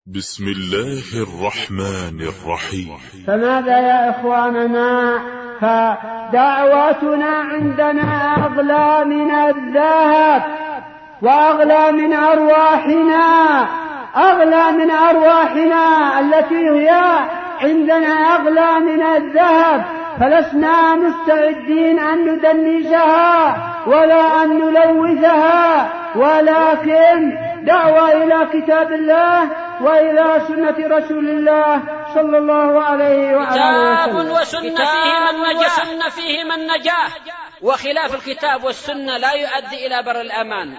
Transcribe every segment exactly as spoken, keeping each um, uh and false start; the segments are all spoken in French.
بسم الله الرحمن الرحيم. فماذا يا إخواننا؟ فدعوتنا عندنا أغلى من الذهب وأغلى من أرواحنا، أغلى من أرواحنا التي هي عندنا أغلى من الذهب، فلسنا مستعدين أن ندنسها ولا أن نلوثها، ولكن دعوة إلى كتاب الله وإلى سنة رسول الله صلى الله عليه وآله وسلم. وسنة فيهما النجاة، وخلاف الكتاب والسنة لا يؤدي إلى بر الأمان.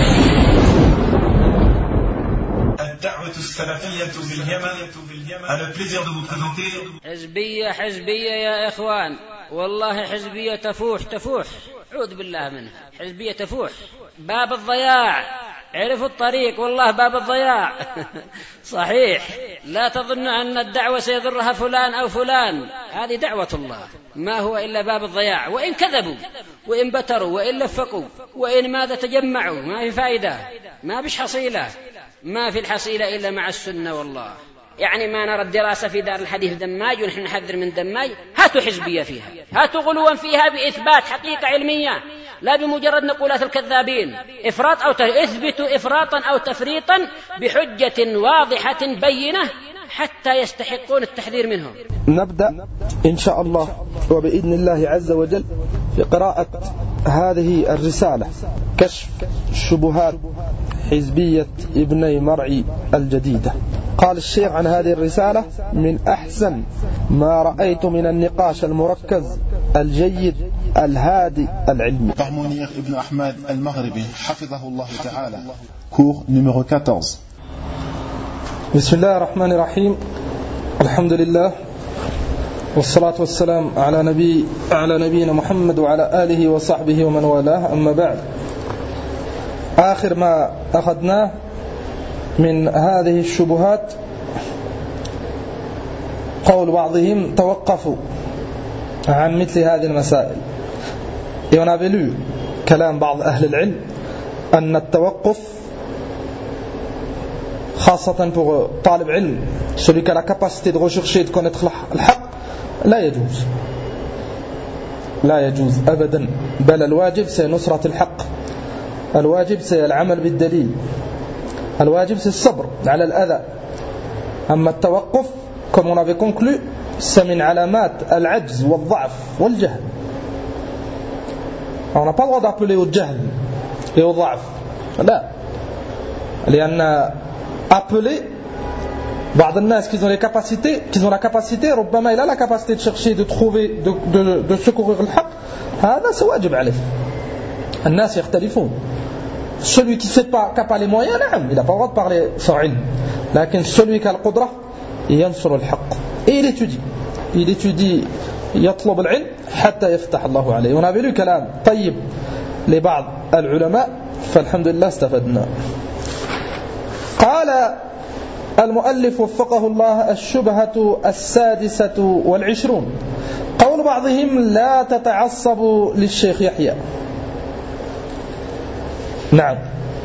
الدعوة السلفية باليمن. أنا plaisir de vous présenter. حزبية حزبية يا إخوان، والله حزبية تفوح تفوح، عوذ بالله منها، حزبية تفوح باب الضياع، عرفوا الطريق، والله باب الضياع. صحيح، لا تظن أن الدعوة سيضرها فلان أو فلان، هذه دعوة الله ما هو إلا باب الضياع، وإن كذبوا وإن بتروا وإن لفقوا وإن ماذا تجمعوا ما في فائدة، ما بش حصيلة، ما في الحصيلة إلا مع السنة. والله يعني ما نرى الدراسة في دار الحديث دماج ونحن نحذر من دماج، هاتوا حزبية فيها، هاتوا غلوا فيها بإثبات حقيقة علمية، لا بمجرد نقولات الكذابين، إفراط أو اثبتوا إفراطا أو تفريطا بحجة واضحة بينة حتى يستحقون التحذير منهم. نبدأ إن شاء الله وبإذن الله عز وجل في قراءة هذه الرسالة، كشف شبهات حزبية ابني مرعي الجديدة. قال الشيخ عن هذه الرسالة: من أحسن ما رأيت من النقاش المركز الجيد الهادي العلمي. Par Mounir ibn Ahmad al-Maghribi حفظه الله تعالى. Cours numéro quatorze. بسم الله الرحمن الرحيم. الحمد لله والصلاة والسلام على نبي على نبينا محمد وعلى آله وصحبه ومن والاه، أما بعد. آخر ما أخذناه من هذه الشبهات قول بعضهم توقفوا عن مثل هذه المسائل. Et on avait lu كلام بعض أهل العلم أن التوقف خاصة pour طالب علم, celui qui a la capacité de rechercher et de connaître الحق, لا يجوز لا يجوز أبدا, بل الواجب c'est نصرة الحق, الواجب c'est العمل بالدليل, الواجب c'est الصبر على الأذى. أما التوقف comme on avait conclu c'est من علامات العجز والضعف والجهل. On n'a pas le droit d'appeler au jahl et au ضعف, لا, لأن appeler بعض الناس qui ont les capacités qui ont la capacité ربما il a la capacité de chercher, de trouver, de, de, de secourir الحق, هذا c'est واجب عليه. الناس يختلفون. Celui qui ne sait pas, qui n'a pas les moyens, نعم, il n'a pas le droit de parler sans ilm. لكن celui qui a le قدرة ينصر الحق, et il étudie il étudie يطلب العلم حتى يفتح الله عليه. On avait lu كلام طيب لبعض العلماء, فالحمد لله استفدنا. قال المؤلف وفقه الله: الشبهة السادسة والعشرون. قول بعضهم: لا تتعصبوا للشيخ يحيى. نعم,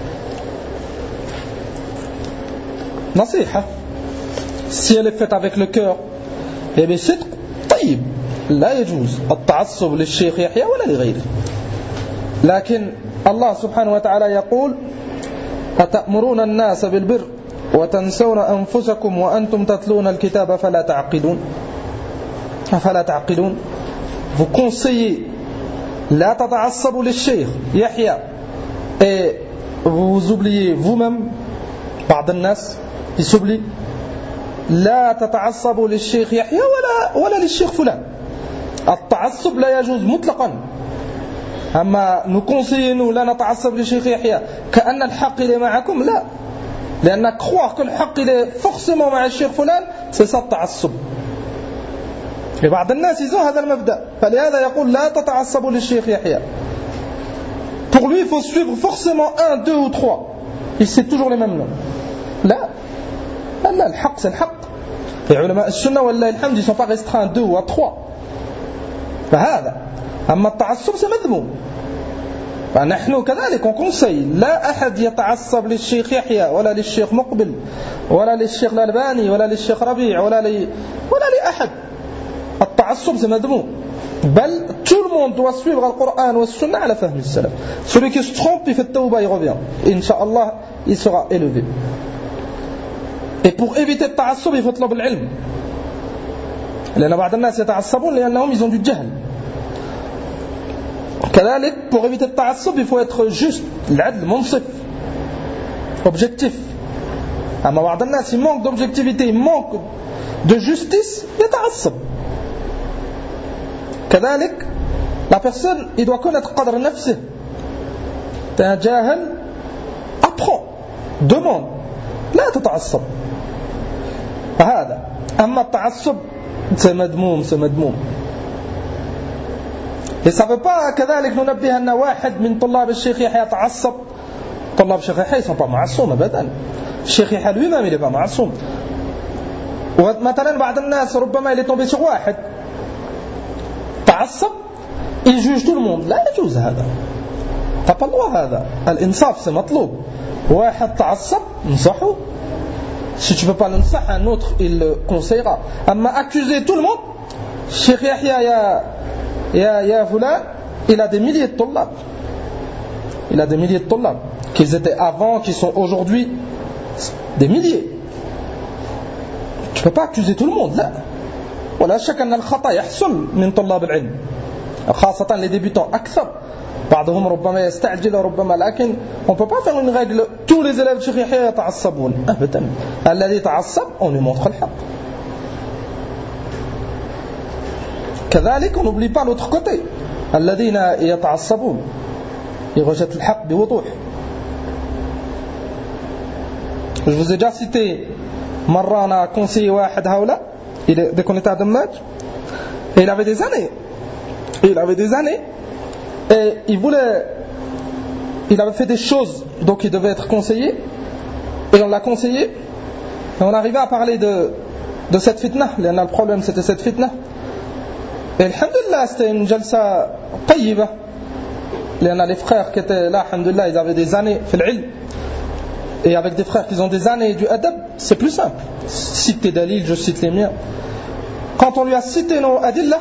نصيحة si elle est faite avec le cœur, eh bien c'est طيب, لا يجوز التعصب للشيخ يحيى ولا لغيره. لكن الله سبحانه وتعالى يقول: أتأمرون الناس بالبر وتنسون أنفسكم وأنتم تتلون الكتاب فلا تعقلون فلا تعقلون. Vous conseillez لا تتعصبوا للشيخ يحيى et vous oubliez vous-même, بعض الناس ils s'oublient, لا تتعصبوا للشيخ يحيى ولا ولا للشيخ فلان. التعصب لا يجوز مطلقا. أما نكونسيي nous لا نتعصب للشيخ يحيى كأن الحق إلى معكم, لا, لأن croire que الحق إلى forcément مع الشيخ فلان c'est ça التعصب. بعض الناس ils ont هذا المبدأ, فلهذا يقول لا تتعصبوا للشيخ يحيى. Pour lui il faut suivre forcément un, deux ou trois, et c'est toujours les mêmes noms. لا لا, الحق c'est الحق. Les علماء السنة والله الحمد ils sont pas restreints à deux ou à trois. فهذا. أما التعصب c'est مذموم. نحن كذلك نكونسي لا أحد يتعصب للشيخ يحيى ولا للشيخ مقبل ولا للشيخ الألباني ولا للشيخ ربيع ولا لي ولا لأحد. التعصب c'est مذموم. بل tout le monde doit suivre le Coran ou Sunna على فهم السلف. Celui qui se trompe il fait tawba, il revient. Inch'Allah il sera élevé. Et pour éviter le تعصب il faut طلب العلم. لأن بعض الناس يتعصبون لأنهم ils ont du jahl. كذلك pour éviter le تعصب il faut être juste, العدل منصف, objectif. أما بعض الناس il manque d'objectivité, il manque de justice, يتعصب. كذلك la personne il doit connaître قدر نفسه. t'es un jahil, apprends, demande, لا تتعصب. هذا. أما التعصب c'est مذموم, c'est مذموم. Et ça ne veut pas كذلك ننبه أن واحد من طلاب الشيخ يحيى تعصب. طلاب الشيخ يحيى ils sont pas معصوم أبدا. الشيخ يحيى lui-même il est pas معصوم. ومثلا بعض الناس ربما il est tombé sur واحد تعصب il juge tout le monde. لا يجوز هذا. t'as pas le droit هذا. الإنصاف c'est مطلوب. واحد تعصب نصحه. Si tu ne peux pas l'ensah, un autre il le conseillera. أما accuser tout le monde, الشيخ يحيى يا يا يا فلان il a des milliers de طلاب. Il a des milliers de طلاب qu'ils étaient avant, qui sont aujourd'hui des milliers. Tu ne peux pas accuser tout le monde, لا. ولا شك أن الخطأ يحصل من طلاب العلم خاصة les débutants أكثر. بعضهم ربما يستعجل وربما لكن on peut pas faire une règle tous les élèves de Cheikh Yahya يتعصبون أبدا. الذي يتعصب on lui montre الحق. كذلك on n'oublie pas l'autre côté الذين يتعصبون ils rejettent الحق بوضوح. Je vous ai déjà cité مرة أنا conseillé واحد هؤلاء dès qu'on était à Dammaj et il avait des années et il avait des années et il voulait il avait fait des choses donc il devait être conseillé et on l'a conseillé et on arrivait à parler de, de cette fitna. Le problème c'était cette fitna et alhamdulillah c'était une jalsa طيبة لأن les frères qui étaient là alhamdulillah ils avaient des années في العلم et avec des frères qui ont des années du adab c'est plus simple. Cite tes dalils, je cite les miens. Quand on lui a cité nos adillah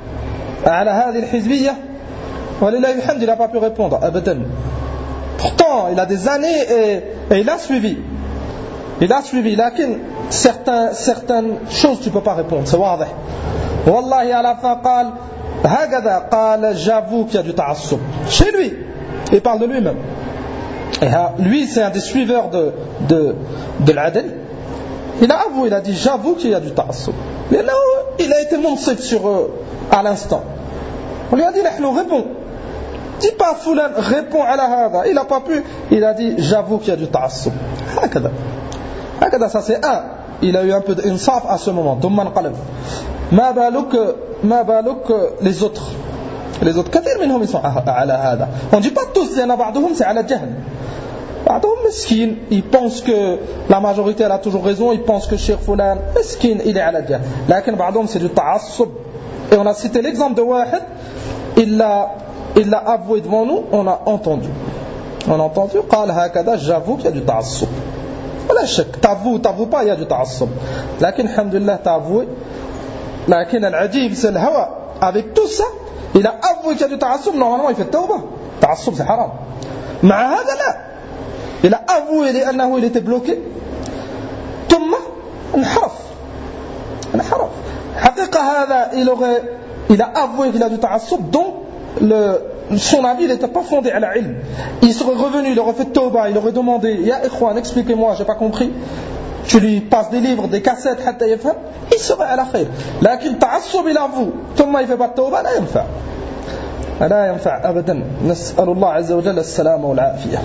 على هذه الحزبية ولله الحمد il n'a pas pu répondre أبدا. Pourtant il a des années et, et il a suivi il a suivi لكن certains, certaines choses tu ne peux pas répondre, c'est واضح. والله à la fin قال هكذا قال j'avoue qu'il y a du تعصب chez lui, il parle de lui-même. Et lui c'est un des suiveurs de, de, de l'adl. Il a avoué, il a dit j'avoue qu'il y a du ta'assub. Mais là il a été munsif sur eux à l'instant. On lui a dit nous réponds. Dis pas Foulan réponds à la hada. Il n'a pas pu, il a dit j'avoue qu'il y a du ta'assub. Hakada. Hakada ça c'est un. Il a eu un peu d'insaf à ce moment. Dumman qalb. Ma balouk, ma balouk les autres. Les autres كثير منهم ils sont على هذا. On dit pas tous, il y en a بعضهم c'est على جهل. بعضهم مسكين, ils pensent que la majorité elle a toujours raison, ils pensent que Cheikh Foulan مسكين il est على جهل. لكن بعضهم c'est du تعصب. Et on a cité l'exemple de واحد, il l'a il l'a avoué devant nous, on a entendu. On a entendu قال هكذا j'avoue qu'il y a du تعصب. ولا شك t'avoues t'avoues pas il y a du تعصب. لكن الحمد لله t'as avoué. لكن العجيب c'est le hawa. Avec tout ça il a avoué qu'il y a du ta'assub, normalement il fait tawba. Ta'assub c'est haram. مع هذا لا. Il a avoué لأنه il était bloqué. ثم انحرف. انحرف. حقيقة هذا il aurait il a avoué qu'il a du ta'assub donc le son avis il n'était pas fondé à la ilm. Il serait revenu, il aurait fait tawba, il aurait demandé Ya ikhwan expliquez-moi, j'ai pas compris. Tu lui passes des livres, des cassettes حتى يفهم, il serait à la khayr. لكن تعصب il avoue ثم il fait pas tawba لا ينفع. لا ينفع أبدا. نسأل الله عز وجل السلامة والعافية.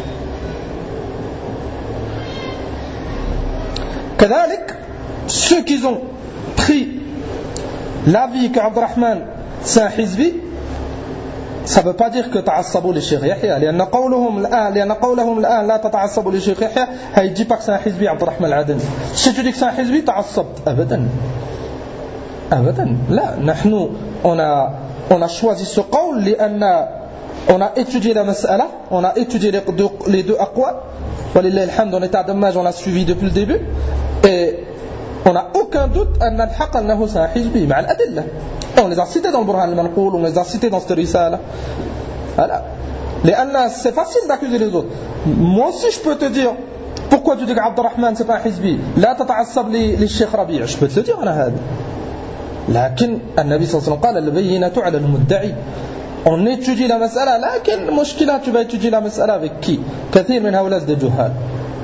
كذلك ceux qui ont pris l'avis qu'Abdurrahman c'est un hizbi, ça ne veut pas dire que تعصبوا للشيخ يحيى لأن قولهم الآن لأن قولهم الآن لا تتعصبوا للشيخ يحيى هيجي pas que c'est un hizbi عبد الرحمن العدني. Si tu dis que c'est un hizbi تعصبت أبدا أبدا لا. نحن on a on a choisi ce قول لأن on a étudié la mas'ala, on a étudié les deux, les deux aqwal, walillahi alhamd, en état dommage, on a suivi depuis le début, et on n'a aucun doute أن الحق أنه c'est un hizbi مع الأدلة. On les a cités dans le Burhan al-Manqoul, on les a cités dans cette risala. Voilà. لأن c'est facile d'accuser les autres. Moi aussi je peux te dire pourquoi tu dis que Abdurrahman c'est pas un hizbi. لا تتعصب للشيخ ربيع. Je peux te le dire أنا هذا. لكن النبي صلى الله عليه وسلم قال البينة على المدعي. On étudie la mas'ala, لكن المشكلة tu vas étudier la mas'ala avec qui? كثير من هؤلاء des جهال.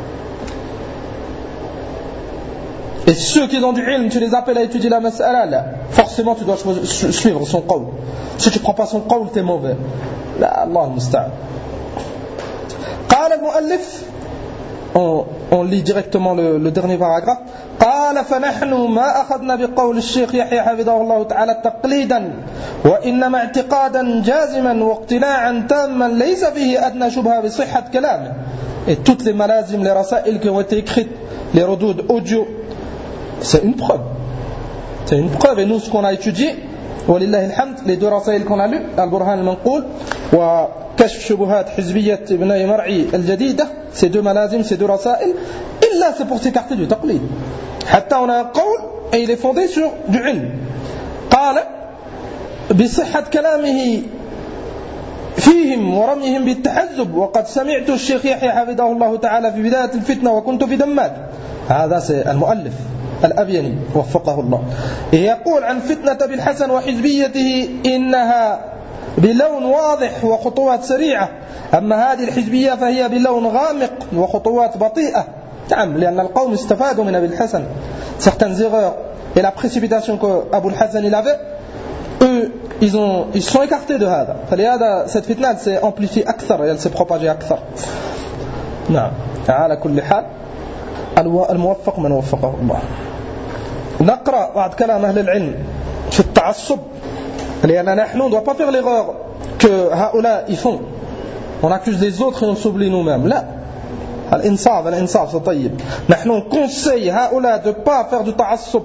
Et ceux qui ont du ilm, tu les appelles à étudier la mas'ala, là, forcément tu dois suivre son qawl. Si tu ne prends pas son qawl, tu es mauvais. Là, Allah al-Musta'an. قال المؤلف, on, on lit directement le, le dernier paragraphe. قال فنحن ما أخذنا بقول الشيخ يحيى حفظه الله تعالى تقليدا وإنما اعتقادا جازما واقتناعا تاما ليس فيه أدنى شبهة بصحة كلامه. Et toutes les malazim, les rasaïl qui ont été écrites, les redouds audio, c'est une preuve. C'est une preuve. Et nous, ce qu'on a étudié, walillahi alhamd, les deux rasaïl qu'on a lus, Al-Burhan al-Manqoul, wa Kashf Shubuhat Hizbiyat Ibn Mar'i al-Jadida, ces deux malazim, ces deux rasaïl, illa c'est pour s'écarter du taqlid. Hatta on a un qawl, et il est fondé sur du ilm. قال بصحة كلامه فيهم ورميهم بالتحزب وقد سمعت الشيخ يحيى حفظه الله تعالى في بداية الفتنة وكنت في دماج. هذا المؤلف الأبيني وفقه الله يقول عن فتنة بالحسن وحزبيته إنها بلون واضح وخطوات سريعة أما هذه الحزبية فهي بلون غامق وخطوات بطيئة. نعم لأن القوم استفادوا من أبي الحسن certaines erreurs et la précipitation que Abu al-Hassan il avait, eux ils ont ils sont écartés de هذا. فلهذا cette fitna elle s'est amplifiée أكثر et elle s'est propagée أكثر. نعم على كل حال الموفق من وفقه الله. نقرأ بعض كلام أهل العلم في التعصب لأن نحن ne doit pas faire l'erreur que هؤلاء ils font. On accuse les autres et on s'oublie nous-mêmes. لا. الإنصاف الإنصاف c'est طيب. نحن conseille هؤلاء de ne pas faire du تعصب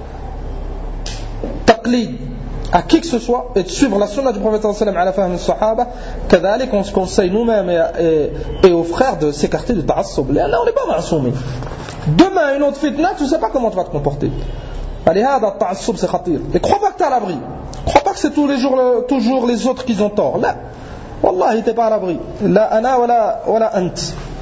تقليد à qui que ce soit et de suivre la sunna du prophète sallallahu alayhi wa sallam ala fahm as-sahaba. كذلك on se conseille nous-mêmes et, et, et aux frères de s'écarter du ta'assub. Là on n'est pas ma'soumi. Demain une autre fitna, tu ne sais pas comment tu vas te comporter. فلهذا التعصب c'est khatir. Et crois pas que tu es à l'abri. Crois pas que c'est tous les jours le, toujours les autres qui ont tort. Là, والله t'es pas à l'abri. لا أنا ولا ولا أنت.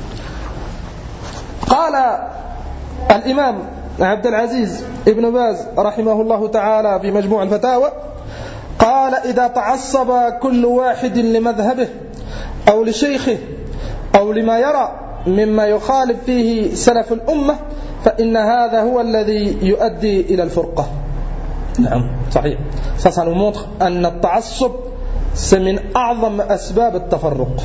قال الإمام عبد العزيز ابن باز رحمه الله تعالى في مجموع الفتاوى قال إذا تعصب كل واحد لمذهبه أو لشيخه أو لما يرى مما يخالف فيه سلف الأمة فإن هذا هو الذي يؤدي إلى الفرقة. نعم صحيح. Ça, ça nous montre أن التعصب c'est من أعظم أسباب التفرق.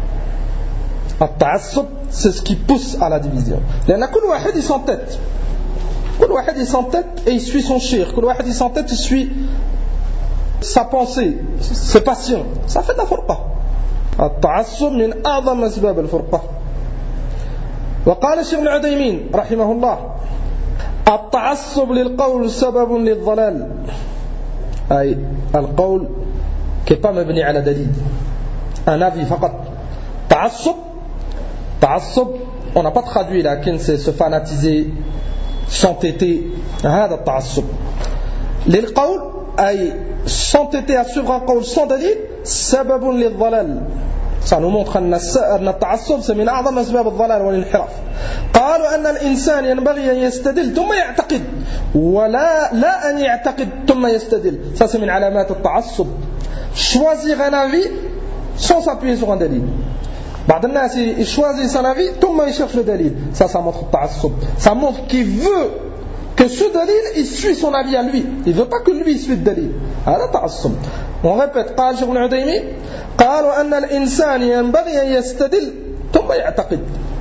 التعصب c'est ce qui pousse à la division. لأن كل واحد il s'entête. كل واحد il s'entête et il suit son cheikh. كل واحد il s'entête il suit sa pensée, ses passions. Ça fait de la furqa. التعصب من أعظم أسباب الفرقة. وقال الشيخ ابن عثيمين رحمه الله التعصب للقول سبب للضلال. أي القول qui n'est pas مبني على دليل. Un avis فقط. تعصب تعصب on n'a pas traduit là, c'est se fanatiser, s'entêter. هذا التعصب. للقول أي s'entêter à suivre un qawl sans dalil سبب للضلال. Ça nous montre أن التعصب c'est من أعظم أسباب الضلال والانحراف. قالوا أن الإنسان ينبغي أن يستدل ثم يعتقد ولا لا أن يعتقد ثم يستدل. Ça c'est من علامات التعصب. Choisir un avis sans s'appuyer sur un dalil. بعض الناس il choisit son avis ثم il cherche le dalil. Ça ça montre التعصب. Ça montre qu'il veut que ce dalil il suit son avis à lui. Il veut pas que lui suive le dalil. هذا تعصب. On répète قال الشيخ ابن عثيمين قالوا أن الإنسان ينبغي أن يستدل ثم يعتقد.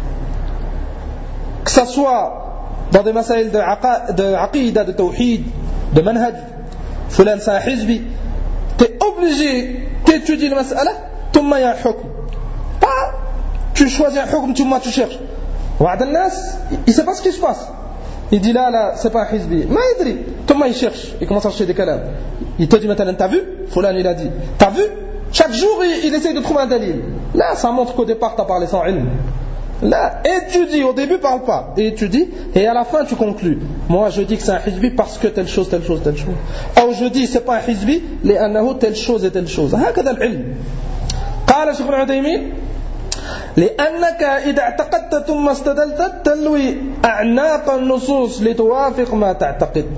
Que ça soit dans des مسائل de عقيدة, de tawhid, de manhaj, فلان c'est un hizbi, t'es obligé d'étudier la mas'ala ثم il y a un hukm. Pas tu choisis un hukm ثم tu cherches. بعض الناس il sait pas ce qui se passe. Il dit là, là, c'est pas un hizbi. ما يدري. ثم il cherche. Il commence à chercher des kalams. Il te dit maintenant, t'as vu? Fulan il a dit. T'as vu? chaque jour il, il essaye de trouver un dalil. Là, ça montre qu'au départ tu as parlé sans ilm. Là, étudie, au début parle pas, étudie, et à la fin tu conclus. Moi je dis que c'est un hizbi parce que telle chose, telle chose, telle chose. Ou je dis c'est pas un hizbi, لأنه telle chose et telle chose. هكذا العلم. قال شيخ العثيمين لأنك إذا اعتقدت ثم استدلت تلوي أعناق النصوص لتوافق ما تعتقد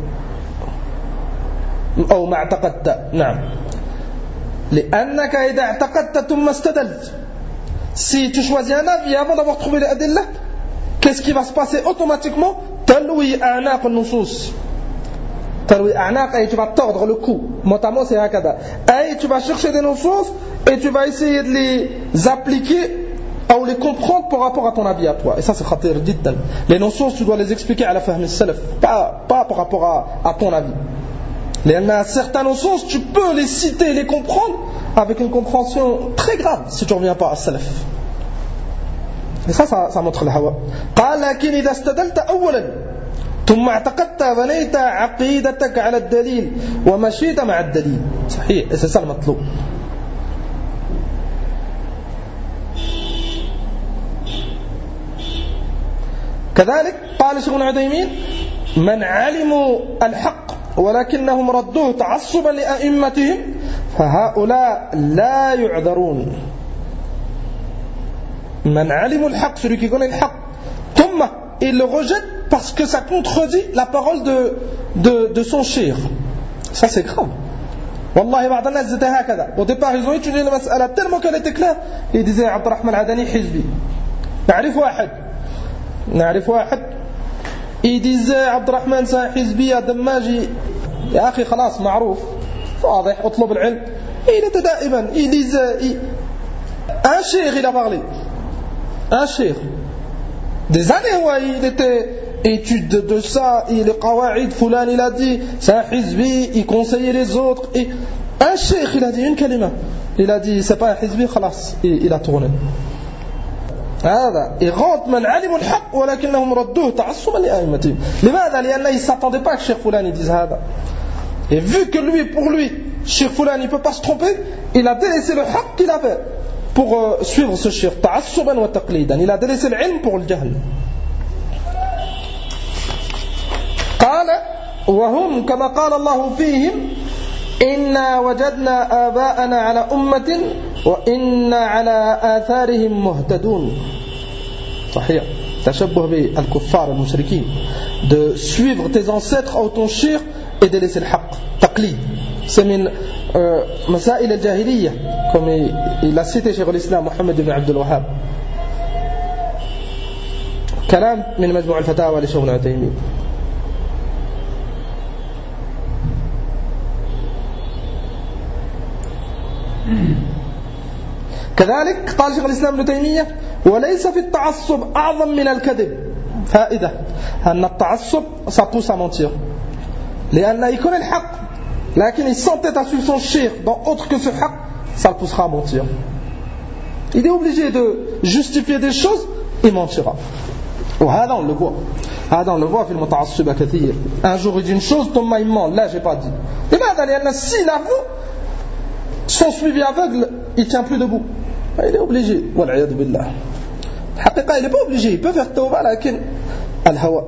أو ما اعتقدت. نعم. لأنك إذا اعتقدت ثم استدلت. Si tu choisis un avis avant d'avoir trouvé les adillah, qu'est-ce qui va se passer automatiquement? Talwi a'naq al-nusus. Talwi a'naq, et tu vas tordre le cou. Notamment c'est hakada. Et tu vas chercher des nusus et tu vas essayer de les appliquer ou les comprendre par rapport à ton avis à toi. Et ça c'est khatir jiddan. Les nusus tu dois les expliquer à la fahm al-salaf, pas pas par rapport à, à ton avis. Il y a certains nusus tu peux les citer, les comprendre avec une compréhension très grave si tu ne reviens pas à salaf. Et ça, ça, ça montre le hawa. قال لكن إذا استدلت أولا ثم اعتقدت بنيت عقيدتك على الدليل ومشيت مع الدليل. صحيح. Et c'est ça le مطلوب. كذلك قال شيخ العثيمين من علموا الحق ولكنهم ردوه تعصبا لأئمتهم فهؤلاء لا يعذرون. من علموا الحق, celui qui connaît le haq, ثم il le rejette parce que ça contredit la parole de, de, de son cheikh. Ça c'est grave. Wallahi بعض الناس étaient هكذا. Au départ ils ont étudié la mas'ala tellement qu'elle était claire, ils disaient عبد الرحمن العدني حزبي. نعرف واحد نعرف واحد il disait عبد الرحمن c'est حزبي يا دماجي. يا أخي خلاص معروف واضح اطلب العلم. Il était دائما il disait il... un cheikh il a parlé, un cheikh des années où il était étude de, de ça, il est qawaïd fulan il a dit c'est un hizbi, il conseillait les autres, et un cheikh il a dit une kalima, il a dit c'est pas un hizbi خلاص, il, il a tourné. هذا إغاظ من علموا الحق ولكنهم ردوه تعصبا لأئمتهم. لماذا؟ لأنه il s'attendait pas que Cheikh Foulan il dise هذا. Et vu que lui, pour lui, Cheikh Foulan il peut pas se tromper, il a délaissé le haq qu'il avait pour euh, suivre ce cheikh تعصبا وتقليدا. Il a délaissé le ilm pour le jahl. قال وهم كما قال الله فيهم إنا وجدنا آباءنا على أمة وإنا على آثارهم مهتدون. صحيح. تشبه بالكفار المشركين, de suivre tes ancêtres ou ton shirk et de laisser le haqq, taqlid. C'est min masail al-jahiliyyah, comme il a cité Cheikh l'Islam Mohammed ibn Abdul Wahhab. كلام من مجموع الفتاوى لشيخ العثيمين. كذلك قال شيخ الإسلام ابن تيمية وليس في التعصب أعظم من الكذب. فائدة أن التعصب ça pousse à mentir, لأنه يكون الحق لكن il s'entête à suivre son cheikh dans autre que ce haq, ça le poussera à mentir. Il est obligé de justifier des choses, il mentira. وهذا on le voit, هذا on le voit في المتعصب كثير. Un jour il dit une chose, ثم il ment, là j'ai pas dit. لماذا؟ لأن s'il avoue, son suivi aveugle, il tient plus debout. Il est obligé. والعياذ بالله. الحقيقة il n'est pas obligé, il peut faire tawbah, لكن الهوى.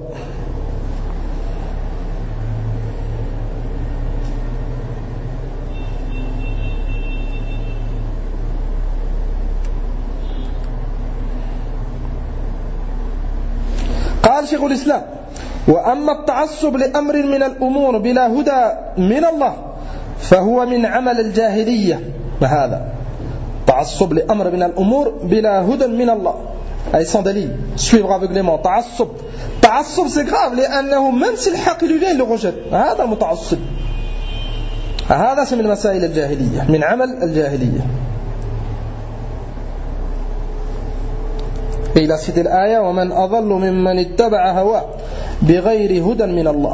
قال شيخ الإسلام وأما التعصب لأمر من الأمور بلا هدى من الله فهو من عمل الجاهلية. وهذا تعصب لأمر من الأمور بلا هدى من الله, أي sans دليل, suivre aveuglément. تعصب تعصب c'est grave لأنه même si le حق lui vient il le rejette. هذا المتعصب, هذا c'est من مسائل الجاهلية, من عمل الجاهلية. Et il a cité l'aya وَمَنْ أَضَلُّ مِمَّنِ اتَّبَعَ هَوَاهُ بِغَيْرِ هُدًى مِنَ اللَّهِ.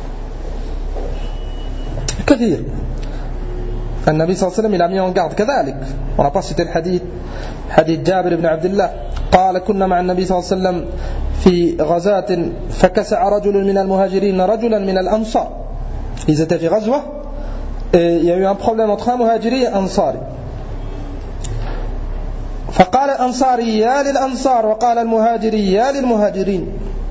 كثير. النبي صلى الله عليه وسلم il a mis en garde كذلك. On n'a pas cité le hadith, hadith جابر بن عبد الله قال كنا مع النبي صلى الله عليه وسلم في غزاة فكسع رجل من المهاجرين رجلا من الأنصار. Ils étaient في غزوة et il y a eu un problème entre un muhajiri et un ansari. فقال الأنصاري يا للأنصار وقال المهاجري يا للمهاجرين.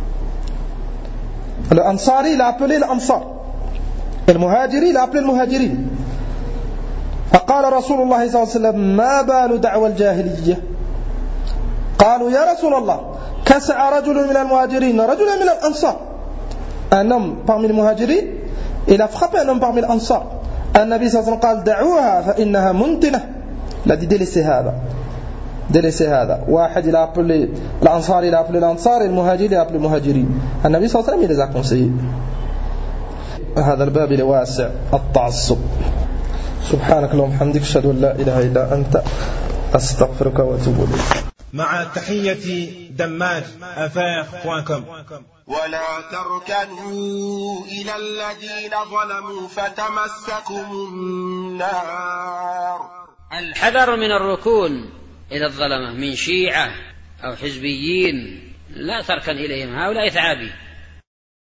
الأنصاري l'a appelé الأنصار, المهاجري l'a appelé المهاجرين. فقال رسول الله صلى الله عليه وسلم ما بال دعوى الجاهلية؟ قالوا يا رسول الله كسع رجل من المهاجرين رجلا من الأنصار. Un homme parmi les muhajirin, il a frappé un homme parmi les ansar. النبي صلى الله عليه وسلم قال دعوها فإنها منتنة. Il a dit délaissez هذا, délaissez هذا. واحد il a appelé l'Ansar, il a appelé l'Ansar, et le Muhajir il a appelé le Muhajirin. النبي صلى الله عليه وسلم il les a conseillés. هذا الباب الواسع التعصب. سبحانك اللهم وبحمدك أشهد أن لا إله إلا أنت أستغفرك وأتوب إليك. مع تحية دماج أفاق دوت كوم. ولا تركنوا إلى الذين ظلموا فتمسكم النار. الحذر من الركون إلى الظلمة من شيعة أو حزبيين, لا تركن إليهم, هؤلاء ثعابي.